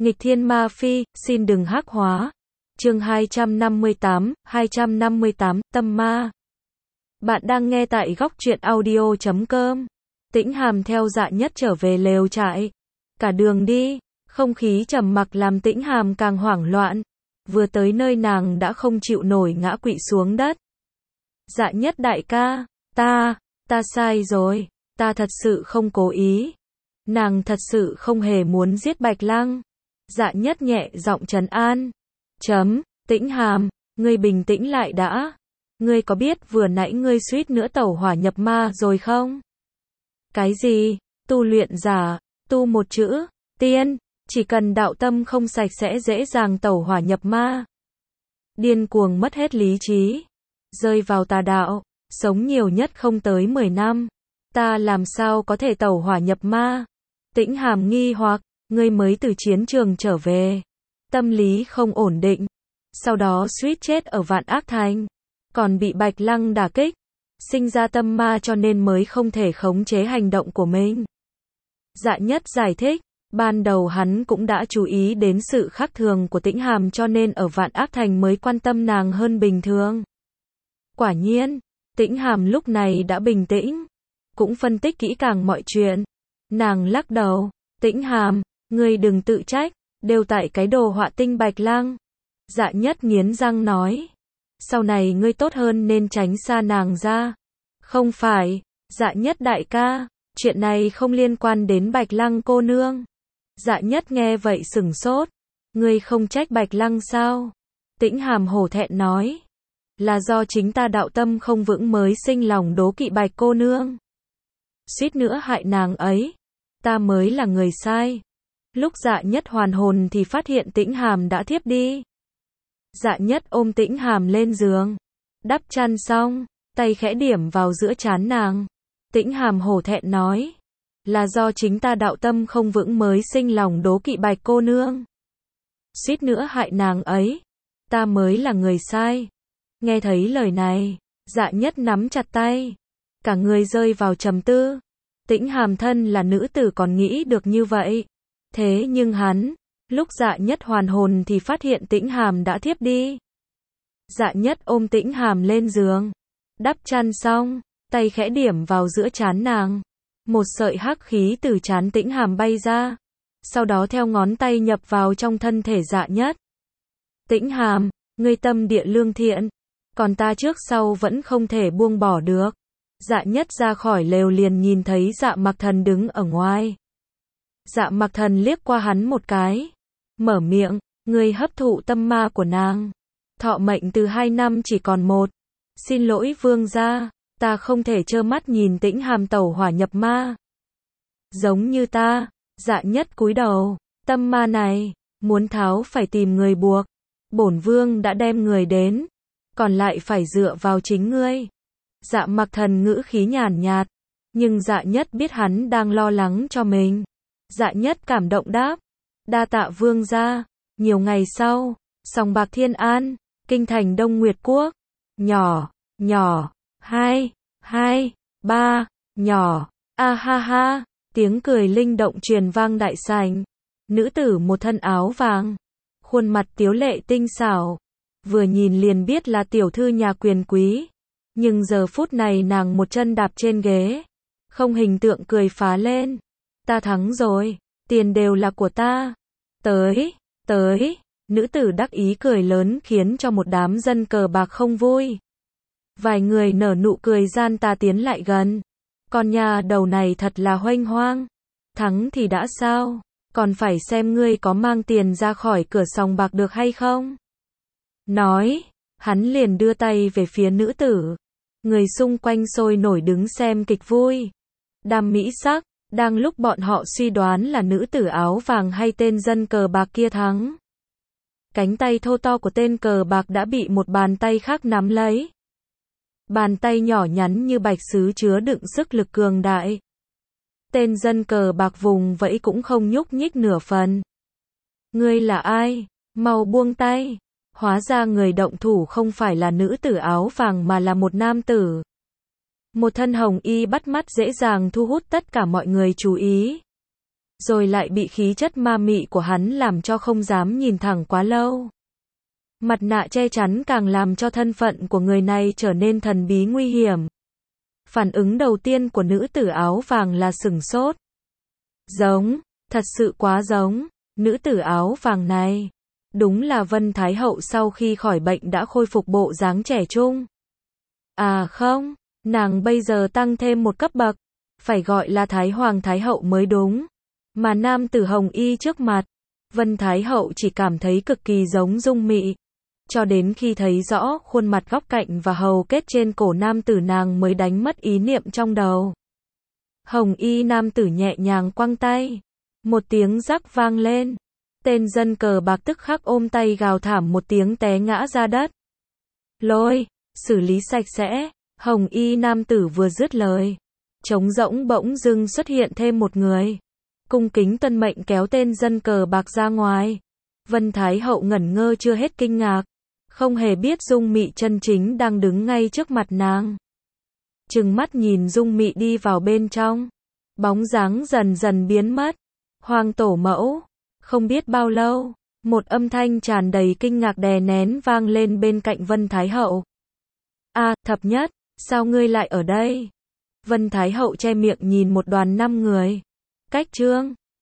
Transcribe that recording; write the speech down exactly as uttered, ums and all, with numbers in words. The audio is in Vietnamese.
Nghịch thiên ma phi, xin đừng hắc hóa. Chương hai trăm năm mươi tám, hai trăm năm mươi tám, tâm ma. Bạn đang nghe tại góc truyện audio chấm com. Tĩnh Hàm theo Dạ Nhất trở về lều trại. Cả đường đi, không khí trầm mặc làm Tĩnh Hàm càng hoảng loạn. Vừa tới nơi nàng đã không chịu nổi ngã quỵ xuống đất. Dạ Nhất đại ca, ta, ta sai rồi, ta thật sự không cố ý. Nàng thật sự không hề muốn giết Bạch Lăng. Dạ Nhất nhẹ giọng trấn an. Chấm, Tĩnh Hàm, ngươi bình tĩnh lại đã. Ngươi có biết vừa nãy ngươi suýt nữa tẩu hỏa nhập ma rồi không? Cái gì? Tu luyện giả, tu một chữ, tiên, chỉ cần đạo tâm không sạch sẽ dễ dàng tẩu hỏa nhập ma. Điên cuồng mất hết lý trí, rơi vào tà đạo, sống nhiều nhất không tới mười năm. Ta làm sao có thể tẩu hỏa nhập ma? Tĩnh Hàm nghi hoặc, ngươi mới từ chiến trường trở về, tâm lý không ổn định, sau đó suýt chết ở Vạn Ác Thành, còn bị Bạch Lăng đả kích, sinh ra tâm ma cho nên mới không thể khống chế hành động của mình. Dạ Nhất giải thích, ban đầu hắn cũng đã chú ý đến sự khác thường của Tĩnh Hàm cho nên ở Vạn Ác Thành mới quan tâm nàng hơn bình thường. Quả nhiên, Tĩnh Hàm lúc này đã bình tĩnh, cũng phân tích kỹ càng mọi chuyện. Nàng lắc đầu, Tĩnh Hàm, ngươi đừng tự trách, đều tại cái đồ họa tinh Bạch Lăng. Dạ Nhất nghiến răng nói, sau này ngươi tốt hơn nên tránh xa nàng ra. Không phải, Dạ Nhất đại ca, chuyện này không liên quan đến Bạch Lăng cô nương. Dạ Nhất nghe vậy sửng sốt, ngươi không trách Bạch Lăng sao? Tĩnh Hàm hổ thẹn nói, là do chính ta đạo tâm không vững mới sinh lòng đố kỵ Bạch cô nương. Suýt nữa hại nàng ấy, ta mới là người sai. Lúc Dạ Nhất hoàn hồn thì phát hiện Tĩnh Hàm đã thiếp đi. Dạ Nhất ôm Tĩnh Hàm lên giường, đắp chăn xong, tay khẽ điểm vào giữa trán nàng. Tĩnh Hàm hổ thẹn nói, là do chính ta đạo tâm không vững mới sinh lòng đố kỵ Bạch cô nương. Suýt nữa hại nàng ấy, ta mới là người sai. Nghe thấy lời này, Dạ Nhất nắm chặt tay, cả người rơi vào trầm tư. Tĩnh Hàm thân là nữ tử còn nghĩ được như vậy. Thế nhưng hắn, lúc Dạ Nhất hoàn hồn thì phát hiện Tĩnh Hàm đã thiếp đi. Dạ Nhất ôm Tĩnh Hàm lên giường, đắp chăn xong, tay khẽ điểm vào giữa trán nàng. Một sợi hắc khí từ trán Tĩnh Hàm bay ra, sau đó theo ngón tay nhập vào trong thân thể Dạ Nhất. Tĩnh Hàm, ngươi tâm địa lương thiện, còn ta trước sau vẫn không thể buông bỏ được. Dạ Nhất ra khỏi lều liền nhìn thấy Dạ Mặc Thần đứng ở ngoài. Dạ Mặc Thần liếc qua hắn một cái, mở miệng, ngươi hấp thụ tâm ma của nàng. Thọ mệnh từ hai năm chỉ còn một. Xin lỗi vương gia, ta không thể trơ mắt nhìn Tĩnh Hàm tẩu hỏa nhập ma. Giống như ta. Dạ Nhất cúi đầu, tâm ma này, muốn tháo phải tìm người buộc. Bổn vương đã đem người đến, còn lại phải dựa vào chính ngươi. Dạ Mặc Thần ngữ khí nhàn nhạt, nhưng Dạ Nhất biết hắn đang lo lắng cho mình. Dạ Nhất cảm động đáp, đa tạ vương gia. Nhiều ngày sau, sòng bạc Thiên An, kinh thành Đông Nguyệt Quốc. Nhỏ, nhỏ, hai, hai, ba, nhỏ, a ha ha, tiếng cười linh động truyền vang đại sảnh. Nữ tử một thân áo vàng, khuôn mặt tiếu lệ tinh xảo, vừa nhìn liền biết là tiểu thư nhà quyền quý. Nhưng giờ phút này nàng một chân đạp trên ghế, không hình tượng cười phá lên. Ta thắng rồi, tiền đều là của ta. Tới, tới, nữ tử đắc ý cười lớn khiến cho một đám dân cờ bạc không vui. Vài người nở nụ cười gian tà tiến lại gần. Con nhà đầu này thật là huênh hoang. Thắng thì đã sao, còn phải xem ngươi có mang tiền ra khỏi cửa sòng bạc được hay không. Nói, hắn liền đưa tay về phía nữ tử. Người xung quanh sôi nổi đứng xem kịch vui. Đam mỹ sắc, đang lúc bọn họ suy đoán là nữ tử áo vàng hay tên dân cờ bạc kia thắng. Cánh tay thô to của tên cờ bạc đã bị một bàn tay khác nắm lấy. Bàn tay nhỏ nhắn như bạch sứ chứa đựng sức lực cường đại. Tên dân cờ bạc vùng vẫy cũng không nhúc nhích nửa phần. Ngươi là ai? Mau buông tay. Hóa ra người động thủ không phải là nữ tử áo vàng mà là một nam tử. Một thân hồng y bắt mắt dễ dàng thu hút tất cả mọi người chú ý. rồi lại bị khí chất ma mị của hắn làm cho không dám nhìn thẳng quá lâu. Mặt nạ che chắn càng làm cho thân phận của người này trở nên thần bí nguy hiểm. Phản ứng đầu tiên của nữ tử áo vàng là sửng sốt. Giống, thật sự quá giống, nữ tử áo vàng này. Đúng là Vân Thái Hậu sau khi khỏi bệnh đã khôi phục bộ dáng trẻ trung. À không, nàng bây giờ tăng thêm một cấp bậc, phải gọi là Thái Hoàng Thái Hậu mới đúng. Mà nam tử hồng y trước mặt, Vân Thái Hậu chỉ cảm thấy cực kỳ giống Dung Mị. Cho đến khi thấy rõ khuôn mặt góc cạnh và hầu kết trên cổ nam tử nàng mới đánh mất ý niệm trong đầu. Hồng y nam tử nhẹ nhàng quăng tay. Một tiếng rắc vang lên. Tên dân cờ bạc tức khắc ôm tay gào thảm một tiếng té ngã ra đất. Lôi, xử lý sạch sẽ. Hồng y nam tử vừa dứt lời. Trống rỗng bỗng dưng xuất hiện thêm một người. Cung kính tuân mệnh kéo tên dân cờ bạc ra ngoài. Vân Thái Hậu ngẩn ngơ chưa hết kinh ngạc. Không hề biết Dung Mị chân chính đang đứng ngay trước mặt nàng. Trừng mắt nhìn Dung Mị đi vào bên trong. Bóng dáng dần dần biến mất. Hoàng tổ mẫu. Không biết bao lâu, một âm thanh tràn đầy kinh ngạc đè nén vang lên bên cạnh Vân Thái Hậu. A, thập nhất, sao ngươi lại ở đây? Vân Thái Hậu che miệng nhìn một đoàn năm người. Cách trương,